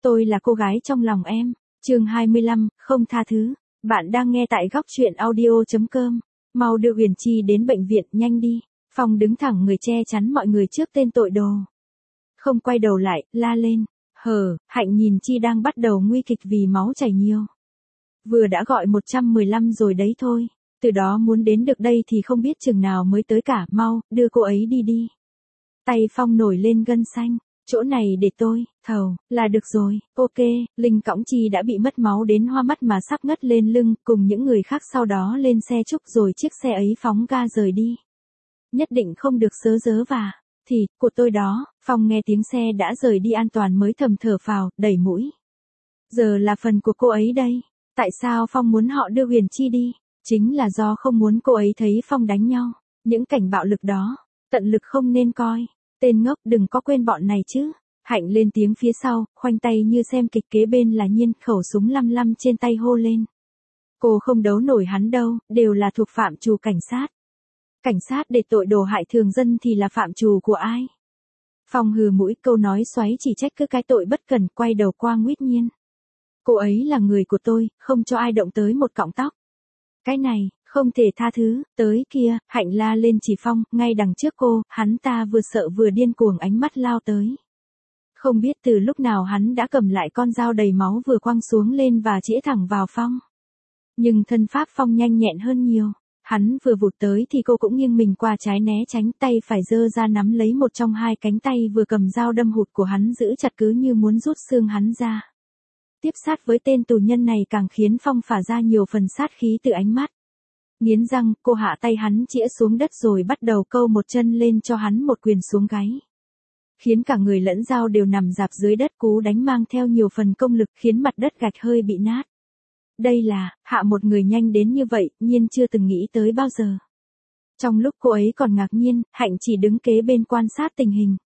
Tôi là cô gái trong lòng em. Chương 25, không tha thứ. Bạn đang nghe tại góc truyện audio.com. Mau đưa Huyền Chi đến bệnh viện, nhanh đi. Phong đứng thẳng người che chắn mọi người trước tên tội đồ. Không quay đầu lại, la lên. Hạnh nhìn Chi đang bắt đầu nguy kịch vì máu chảy nhiều. Vừa đã gọi 115 rồi đấy thôi. Từ đó muốn đến được đây thì không biết chừng nào mới tới cả, mau, đưa cô ấy đi đi. Tay Phong nổi lên gân xanh. Chỗ này để tôi, thầu, là được rồi, ok. Linh cõng Chi đã bị mất máu đến hoa mắt mà sắp ngất lên lưng, cùng những người khác sau đó lên xe trúc rồi chiếc xe ấy phóng ga rời đi. Nhất định không được sớ và. Thì, của tôi đó. Phong nghe tiếng xe đã rời đi an toàn mới thầm thở phào, đẩy mũi. Giờ là phần của cô ấy đây. Tại sao Phong muốn họ đưa Huyền Chi đi? Chính là do không muốn cô ấy thấy Phong đánh nhau. Những cảnh bạo lực đó, tận lực không nên coi. Tên ngốc, đừng có quên bọn này chứ. Hạnh lên tiếng phía sau, khoanh tay như xem kịch, kế bên là Nhiên, khẩu súng lăm lăm trên tay hô lên. Cô không đấu nổi hắn đâu, đều là thuộc phạm trù cảnh sát. Cảnh sát để tội đồ hại thường dân thì là phạm trù của ai? Phong hừ mũi, câu nói xoáy chỉ trách cứ cái tội bất cần, quay đầu qua Nguyết Nhiên. Cô ấy là người của tôi, không cho ai động tới một cọng tóc. Cái này, không thể tha thứ. Tới kia, Hạnh la lên chỉ Phong, ngay đằng trước cô, hắn ta vừa sợ vừa điên cuồng ánh mắt lao tới. Không biết từ lúc nào hắn đã cầm lại con dao đầy máu vừa quăng xuống lên và chĩa thẳng vào Phong. Nhưng thân pháp Phong nhanh nhẹn hơn nhiều. Hắn vừa vụt tới thì cô cũng nghiêng mình qua trái né tránh, tay phải giơ ra nắm lấy một trong hai cánh tay vừa cầm dao đâm hụt của hắn, giữ chặt cứ như muốn rút xương hắn ra. Tiếp sát với tên tù nhân này càng khiến Phong phả ra nhiều phần sát khí từ ánh mắt. Nghiến răng, cô hạ tay hắn chĩa xuống đất rồi bắt đầu câu một chân lên cho hắn một quyền xuống gáy. Khiến cả người lẫn dao đều nằm rạp dưới đất, cú đánh mang theo nhiều phần công lực khiến mặt đất gạch hơi bị nát. Đây là, hạ một người nhanh đến như vậy, Nhiên chưa từng nghĩ tới bao giờ. Trong lúc cô ấy còn ngạc nhiên, Hạnh chỉ đứng kế bên quan sát tình hình.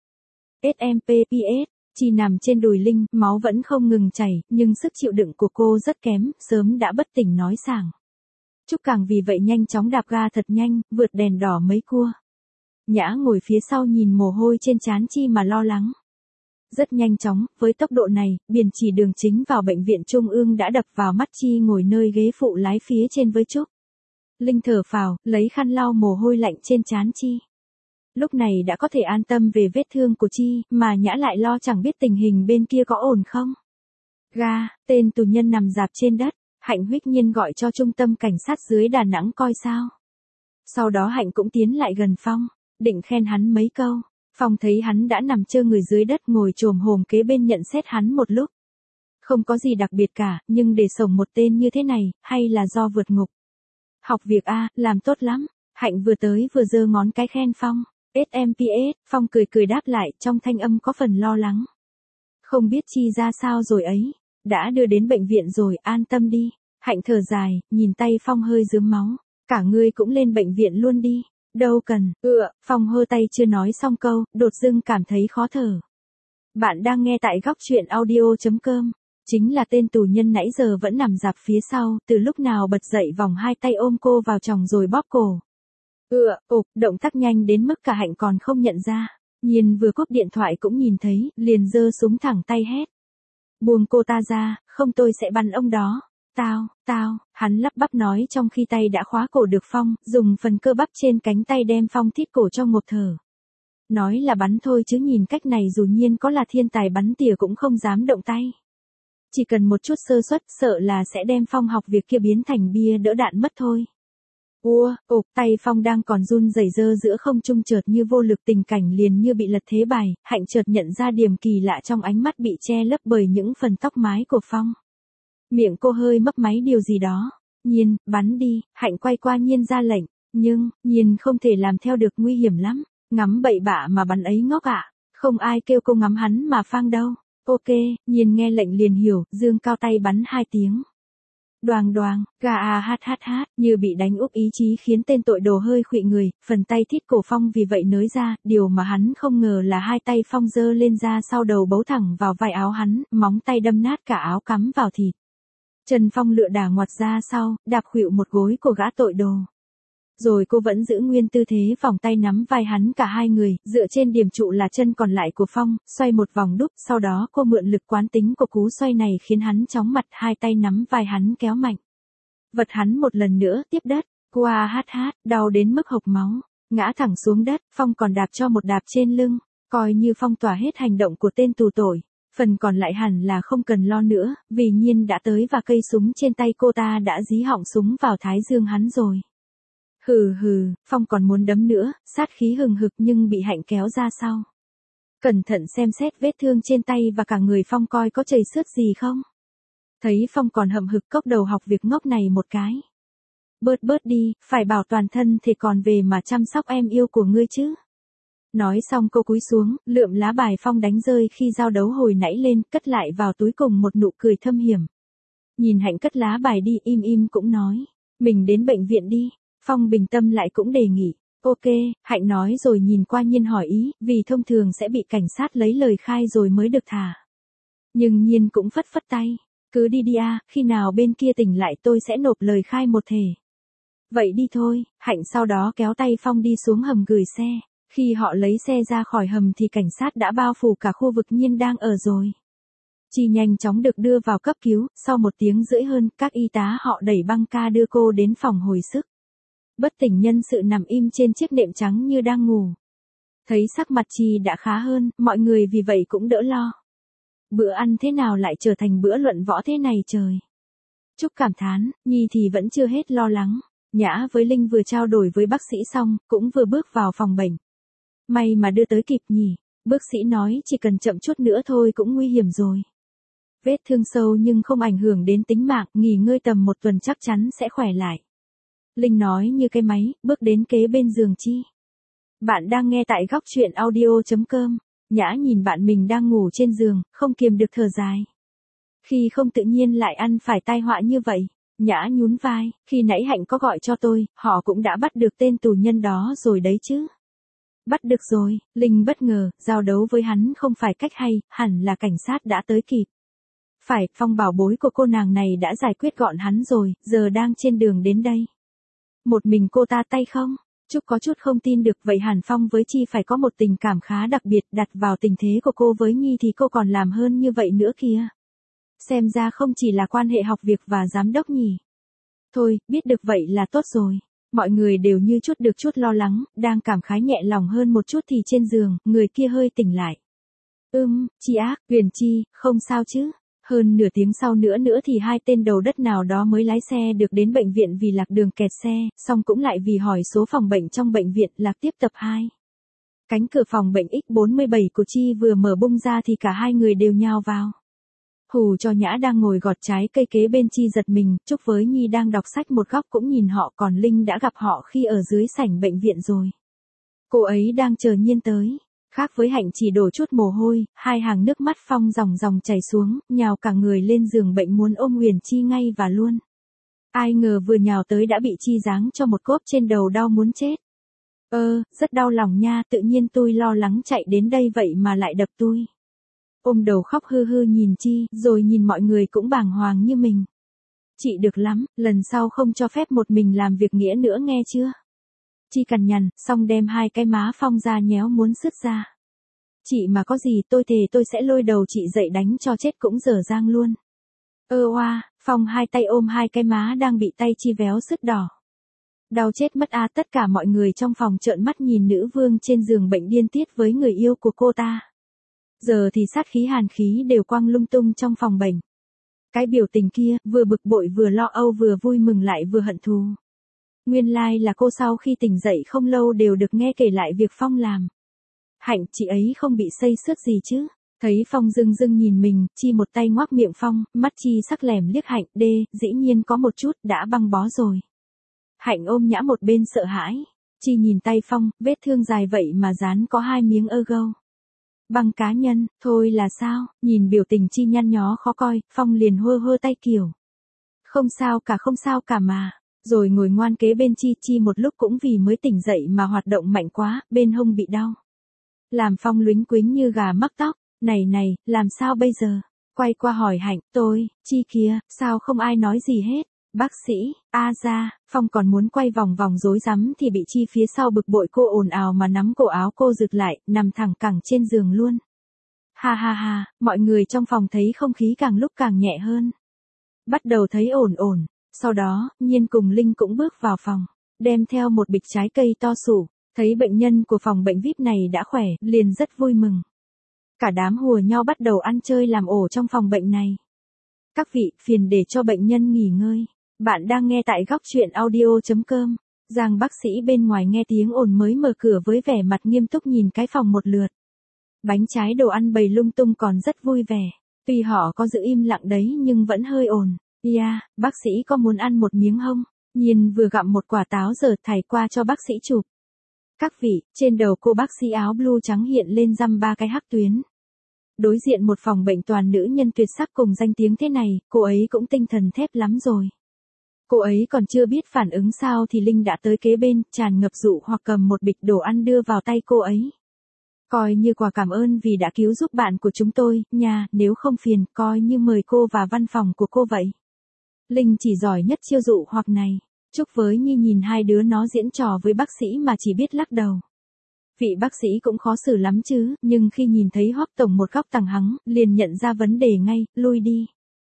SMPPS, Chi nằm trên đùi Linh, máu vẫn không ngừng chảy, nhưng sức chịu đựng của cô rất kém, sớm đã bất tỉnh nói sảng. Trúc càng vì vậy nhanh chóng đạp ga thật nhanh, vượt đèn đỏ mấy cua. Nhã ngồi phía sau nhìn mồ hôi trên trán Chi mà lo lắng. Rất nhanh chóng, với tốc độ này, biển chỉ đường chính vào bệnh viện Trung ương đã đập vào mắt Chi ngồi nơi ghế phụ lái phía trên với Trúc. Linh thở phào, lấy khăn lau mồ hôi lạnh trên trán Chi. Lúc này đã có thể an tâm về vết thương của Chi, mà Nhã lại lo chẳng biết tình hình bên kia có ổn không. Ga, tên tù nhân nằm rạp trên đất. Hạnh huých nhiên gọi cho trung tâm cảnh sát dưới Đà Nẵng coi sao. Sau đó Hạnh cũng tiến lại gần Phong, định khen hắn mấy câu. Phong thấy hắn đã nằm trơ người dưới đất, ngồi chồm hổm kế bên nhận xét hắn một lúc. Không có gì đặc biệt cả, nhưng để sống một tên như thế này, hay là do vượt ngục. Học việc A, làm tốt lắm. Hạnh vừa tới vừa giơ ngón cái khen Phong. SMPS, Phong cười đáp lại, trong thanh âm có phần lo lắng. Không biết Chi ra sao rồi ấy. Đã đưa đến bệnh viện rồi, an tâm đi. Hạnh thở dài, nhìn tay Phong hơi rướm máu. Cả ngươi cũng lên bệnh viện luôn đi. Đâu cần, Phong hơ tay chưa nói xong câu, đột dưng cảm thấy khó thở. Bạn đang nghe tại góc truyện audio.com. Chính là tên tù nhân nãy giờ vẫn nằm rạp phía sau, từ lúc nào bật dậy vòng hai tay ôm cô vào chồng rồi bóp cổ. Động tác nhanh đến mức cả Hạnh còn không nhận ra. Nhiên vừa cúp điện thoại cũng nhìn thấy, liền giơ súng thẳng tay hét. Buông cô ta ra, không tôi sẽ bắn ông đó. Tao, hắn lắp bắp nói trong khi tay đã khóa cổ được Phong, dùng phần cơ bắp trên cánh tay đem Phong thít cổ cho ngộp thở. Nói là bắn thôi chứ nhìn cách này dù Nhiên có là thiên tài bắn tỉa cũng không dám động tay. Chỉ cần một chút sơ suất, sợ là sẽ đem Phong học việc kia biến thành bia đỡ đạn mất thôi. Tay Phong đang còn run rẩy dơ giữa không trung, chợt như vô lực, tình cảnh liền như bị lật thế bài. Hạnh chợt nhận ra điểm kỳ lạ trong ánh mắt bị che lấp bởi những phần tóc mái của Phong. Miệng cô hơi mấp máy điều gì đó. Nhiên, bắn đi. Hạnh quay qua Nhiên ra lệnh, nhưng Nhiên không thể làm theo được, nguy hiểm lắm. Ngắm bậy bạ mà bắn ấy ngốc ạ. Không ai kêu cô ngắm hắn mà phang đâu. Ok, Nhiên nghe lệnh liền hiểu, dương cao tay bắn 2 tiếng. Đoàng, gà hát, như bị đánh úp ý chí khiến tên tội đồ hơi khuỵu người, phần tay thít cổ Phong vì vậy nới ra, điều mà hắn không ngờ là hai tay Phong giơ lên ra sau đầu bấu thẳng vào vai áo hắn, móng tay đâm nát cả áo cắm vào thịt. Chân Phong lựa đà ngoặt ra sau, đạp khuỵu một gối của gã tội đồ. Rồi cô vẫn giữ nguyên tư thế vòng tay nắm vai hắn cả hai người, dựa trên điểm trụ là chân còn lại của Phong, xoay một vòng đúc, sau đó cô mượn lực quán tính của cú xoay này khiến hắn chóng mặt, hai tay nắm vai hắn kéo mạnh. Vật hắn một lần nữa tiếp đất, qua hát hát, đau đến mức hộc máu, ngã thẳng xuống đất, Phong còn đạp cho một đạp trên lưng, coi như phong tỏa hết hành động của tên tù tội. Phần còn lại hẳn là không cần lo nữa, vì Nhiên đã tới và cây súng trên tay cô ta đã dí họng súng vào thái dương hắn rồi. Hừ hừ, Phong còn muốn đấm nữa, sát khí hừng hực nhưng bị Hạnh kéo ra sau. Cẩn thận xem xét vết thương trên tay và cả người Phong coi có chảy xước gì không. Thấy Phong còn hậm hực cốc đầu học việc ngốc này một cái. Bớt đi, phải bảo toàn thân thì còn về mà chăm sóc em yêu của ngươi chứ. Nói xong cô cúi xuống, lượm lá bài Phong đánh rơi khi giao đấu hồi nãy lên, cất lại vào túi cùng một nụ cười thâm hiểm. Nhìn Hạnh cất lá bài đi im cũng nói, mình đến bệnh viện đi. Phong bình tâm lại cũng đề nghị, ok, Hạnh nói rồi nhìn qua Nhiên hỏi ý, vì thông thường sẽ bị cảnh sát lấy lời khai rồi mới được thả. Nhưng Nhiên cũng phất tay, cứ đi đi à, khi nào bên kia tỉnh lại tôi sẽ nộp lời khai một thể. Vậy đi thôi, Hạnh sau đó kéo tay Phong đi xuống hầm gửi xe. Khi họ lấy xe ra khỏi hầm thì cảnh sát đã bao phủ cả khu vực Nhiên đang ở rồi. Chi nhanh chóng được đưa vào cấp cứu, sau 1 tiếng rưỡi hơn, các y tá họ đẩy băng ca đưa cô đến phòng hồi sức. Bất tỉnh nhân sự nằm im trên chiếc nệm trắng như đang ngủ. Thấy sắc mặt Chi đã khá hơn, mọi người vì vậy cũng đỡ lo. Bữa ăn thế nào lại trở thành bữa luận võ thế này trời. Trúc cảm thán, Nhi thì vẫn chưa hết lo lắng. Nhã với Linh vừa trao đổi với bác sĩ xong, cũng vừa bước vào phòng bệnh. May mà đưa tới kịp nhỉ, bác sĩ nói chỉ cần chậm chút nữa thôi cũng nguy hiểm rồi. Vết thương sâu nhưng không ảnh hưởng đến tính mạng, nghỉ ngơi tầm 1 tuần chắc chắn sẽ khỏe lại. Linh nói như cái máy, bước đến kế bên giường Chi. Bạn đang nghe tại góc truyện audio.com. Nhã nhìn bạn mình đang ngủ trên giường, không kiềm được thở dài. Khi không tự nhiên lại ăn phải tai họa như vậy. Nhã nhún vai, khi nãy Hạnh có gọi cho tôi, họ cũng đã bắt được tên tù nhân đó rồi đấy chứ. Bắt được rồi, Linh bất ngờ, giao đấu với hắn không phải cách hay, hẳn là cảnh sát đã tới kịp. Phải, Phong bảo bối của cô nàng này đã giải quyết gọn hắn rồi, giờ đang trên đường đến đây. Một mình cô ta tay không? Trúc có chút không tin được, vậy hẳn Phong với Chi phải có một tình cảm khá đặc biệt, đặt vào tình thế của cô với Nhi thì cô còn làm hơn như vậy nữa kìa. Xem ra không chỉ là quan hệ học việc và giám đốc nhỉ. Thôi, biết được vậy là tốt rồi. Mọi người đều như chút được chút lo lắng, đang cảm khái nhẹ lòng hơn một chút thì trên giường, người kia hơi tỉnh lại. Chi ác, Huyền Chi, không sao chứ. Hơn nửa tiếng sau nữa thì 2 tên đầu đất nào đó mới lái xe được đến bệnh viện vì lạc đường kẹt xe, xong cũng lại vì hỏi số phòng bệnh trong bệnh viện lạc tiếp tập 2. Cánh cửa phòng bệnh X47 của Chi vừa mở bung ra thì cả 2 người đều nhào vào. Hù cho Nhã đang ngồi gọt trái cây kế bên Chi giật mình, Trúc với Nhi đang đọc sách một góc cũng nhìn họ, còn Linh đã gặp họ khi ở dưới sảnh bệnh viện rồi. Cô ấy đang chờ Nhiên tới. Khác với Hạnh chỉ đổ chút mồ hôi, 2 hàng nước mắt Phong ròng chảy xuống, nhào cả người lên giường bệnh muốn ôm Huyền Chi ngay và luôn. Ai ngờ vừa nhào tới đã bị Chi giáng cho một cốp trên đầu đau muốn chết. Rất đau lòng nha, tự nhiên tôi lo lắng chạy đến đây vậy mà lại đập tôi. Ôm đầu khóc hư nhìn Chi, rồi nhìn mọi người cũng bàng hoàng như mình. Chị được lắm, lần sau không cho phép một mình làm việc nghĩa nữa nghe chưa? Chi cằn nhằn, xong đem 2 cái má Phong ra nhéo muốn sứt ra. Chị mà có gì tôi thề tôi sẽ lôi đầu chị dậy đánh cho chết cũng dở dang luôn. Phong 2 tay ôm 2 cái má đang bị tay Chi véo sứt đỏ. Đau chết mất à, tất cả mọi người trong phòng trợn mắt nhìn nữ vương trên giường bệnh điên tiết với người yêu của cô ta. Giờ thì sát khí hàn khí đều quăng lung tung trong phòng bệnh. Cái biểu tình kia, vừa bực bội vừa lo âu vừa vui mừng lại vừa hận thù. Nguyên lai là cô sau khi tỉnh dậy không lâu đều được nghe kể lại việc Phong làm. Hạnh, chị ấy không bị xây xước gì chứ? Thấy Phong dưng nhìn mình, Chi một tay ngoác miệng Phong, mắt Chi sắc lẻm liếc Hạnh, dĩ nhiên có một chút, đã băng bó rồi. Hạnh ôm Nhã một bên sợ hãi. Chi nhìn tay Phong, vết thương dài vậy mà dán có 2 miếng gâu. Băng cá nhân, thôi là sao? Nhìn biểu tình Chi nhăn nhó khó coi, Phong liền hơ tay kiểu. Không sao cả mà. Rồi ngồi ngoan kế bên Chi một lúc cũng vì mới tỉnh dậy mà hoạt động mạnh quá, bên hông bị đau. Làm Phong lúnh quính như gà mắc tóc, này, làm sao bây giờ? Quay qua hỏi Hạnh, Chi kìa, sao không ai nói gì hết? Bác sĩ, ra, Phong còn muốn quay vòng vòng rối rắm thì bị Chi phía sau bực bội cô ồn ào mà nắm cổ áo cô giựt lại, nằm thẳng cẳng trên giường luôn. Ha ha ha, mọi người trong phòng thấy không khí càng lúc càng nhẹ hơn. Bắt đầu thấy ổn ổn, sau đó, Nhiên cùng Linh cũng bước vào phòng, đem theo một bịch trái cây to sủ, thấy bệnh nhân của phòng bệnh VIP này đã khỏe, liền rất vui mừng. Cả đám hùa nhau bắt đầu ăn chơi làm ổ trong phòng bệnh này. Các vị, phiền để cho bệnh nhân nghỉ ngơi. Bạn đang nghe tại góc chuyện audio.com. Giang bác sĩ bên ngoài nghe tiếng ồn mới mở cửa với vẻ mặt nghiêm túc nhìn cái phòng một lượt. Bánh trái đồ ăn bày lung tung còn rất vui vẻ. Tuy họ có giữ im lặng đấy nhưng vẫn hơi ồn. Bác sĩ có muốn ăn một miếng không? Nhiên vừa gặm một quả táo giờ thảy qua cho bác sĩ chụp. Các vị, trên đầu cô bác sĩ áo blue trắng hiện lên dăm ba cái hắc tuyến. Đối diện một phòng bệnh toàn nữ nhân tuyệt sắc cùng danh tiếng thế này, cô ấy cũng tinh thần thép lắm rồi. Cô ấy còn chưa biết phản ứng sao thì Linh đã tới kế bên, tràn ngập dụ hoặc cầm một bịch đồ ăn đưa vào tay cô ấy. Coi như quà cảm ơn vì đã cứu giúp bạn của chúng tôi, nha, nếu không phiền, coi như mời cô vào văn phòng của cô vậy. Linh chỉ giỏi nhất chiêu dụ hoặc này. Trúc với Nhi nhìn hai đứa nó diễn trò với bác sĩ mà chỉ biết lắc đầu. Vị bác sĩ cũng khó xử lắm chứ, nhưng khi nhìn thấy Hoắc tổng một góc tằng hắng, liền nhận ra vấn đề ngay, lui đi.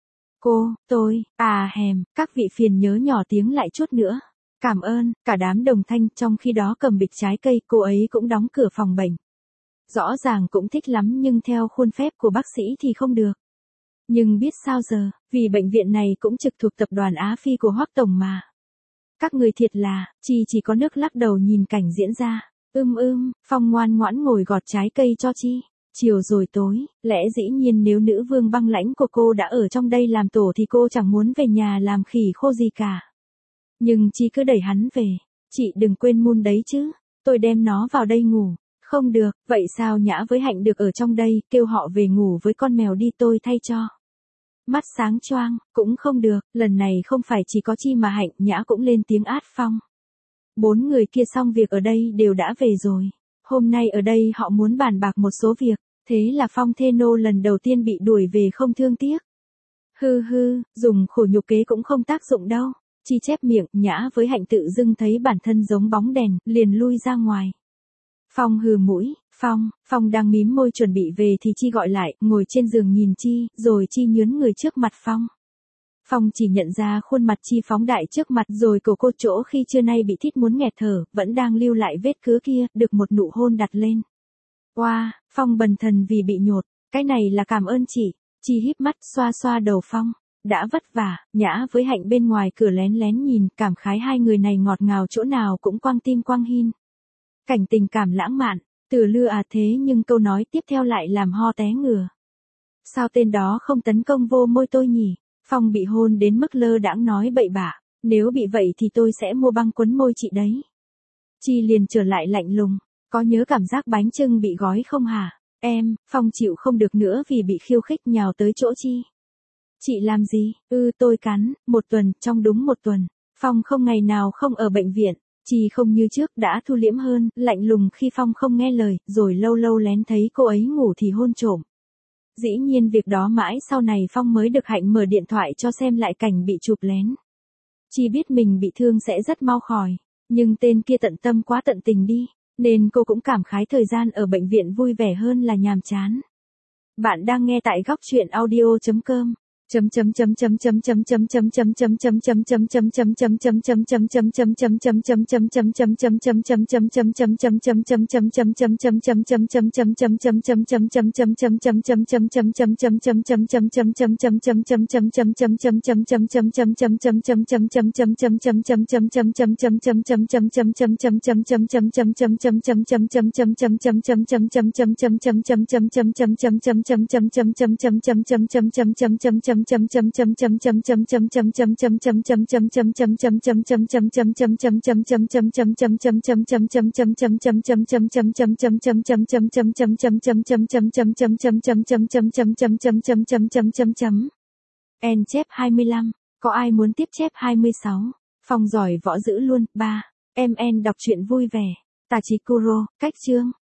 Tôi, các vị phiền nhớ nhỏ tiếng lại chút nữa. Cảm ơn, cả đám đồng thanh, trong khi đó cầm bịch trái cây, cô ấy cũng đóng cửa phòng bệnh. Rõ ràng cũng thích lắm nhưng theo khuôn phép của bác sĩ thì không được. Nhưng biết sao giờ, vì bệnh viện này cũng trực thuộc tập đoàn Á Phi của Hoắc tổng mà. Các người thiệt là, chỉ có nước lắc đầu nhìn cảnh diễn ra. Phong ngoan ngoãn ngồi gọt trái cây cho Chi. Chiều rồi tối, lẽ dĩ nhiên nếu nữ vương băng lãnh của cô đã ở trong đây làm tổ thì cô chẳng muốn về nhà làm khỉ khô gì cả. Nhưng Chi cứ đẩy hắn về. Chị đừng quên Moon đấy chứ, tôi đem nó vào đây ngủ. Không được, vậy sao Nhã với Hạnh được ở trong đây, kêu họ về ngủ với con mèo đi tôi thay cho. Mắt sáng choang, cũng không được, lần này không phải chỉ có Chi mà Hạnh, Nhã cũng lên tiếng át Phong. 4 người kia xong việc ở đây đều đã về rồi. Hôm nay ở đây họ muốn bàn bạc một số việc, thế là Phong thê nô lần đầu tiên bị đuổi về không thương tiếc. Dùng khổ nhục kế cũng không tác dụng đâu. Chi chép miệng, Nhã với Hạnh tự dưng thấy bản thân giống bóng đèn, liền lui ra ngoài. Phong hừ mũi, Phong đang mím môi chuẩn bị về thì Chi gọi lại, ngồi trên giường nhìn Chi, rồi Chi nhướn người trước mặt Phong. Phong chỉ nhận ra khuôn mặt Chi phóng đại trước mặt rồi cổ cô chỗ khi trưa nay bị thít muốn nghẹt thở, vẫn đang lưu lại vết cứa kia, được một nụ hôn đặt lên. Phong bần thần vì bị nhột, cái này là cảm ơn chị. Chi híp mắt xoa xoa đầu Phong. Đã vất vả, Nhã với Hạnh bên ngoài cửa lén lén nhìn, cảm khái hai người này ngọt ngào chỗ nào cũng quang tim quang hin. Cảnh tình cảm lãng mạn, từ lưa thế nhưng câu nói tiếp theo lại làm ho té ngửa. Sao tên đó không tấn công vô môi tôi nhỉ? Phong bị hôn đến mức lơ đãng nói bậy bạ, nếu bị vậy thì tôi sẽ mua băng quấn môi chị đấy. Chi liền trở lại lạnh lùng, có nhớ cảm giác bánh chưng bị gói không hả? Phong chịu không được nữa vì bị khiêu khích nhào tới chỗ Chi. Chị làm gì? Tôi cắn, trong đúng một tuần. Phong không ngày nào không ở bệnh viện. Chi không như trước đã thu liễm hơn, lạnh lùng khi Phong không nghe lời, rồi lâu lâu lén thấy cô ấy ngủ thì hôn trộm. Dĩ nhiên việc đó mãi sau này Phong mới được Hạnh mở điện thoại cho xem lại cảnh bị chụp lén. Chi biết mình bị thương sẽ rất mau khỏi, nhưng tên kia tận tâm quá tận tình đi, nên cô cũng cảm khái thời gian ở bệnh viện vui vẻ hơn là nhàm chán. Bạn đang nghe tại góc chuyện audio.com. En chép 25, có ai muốn tiếp chép 26? Phong giỏi võ dữ luôn, 3. En đọc truyện vui vẻ. Tachikuro, cách chương.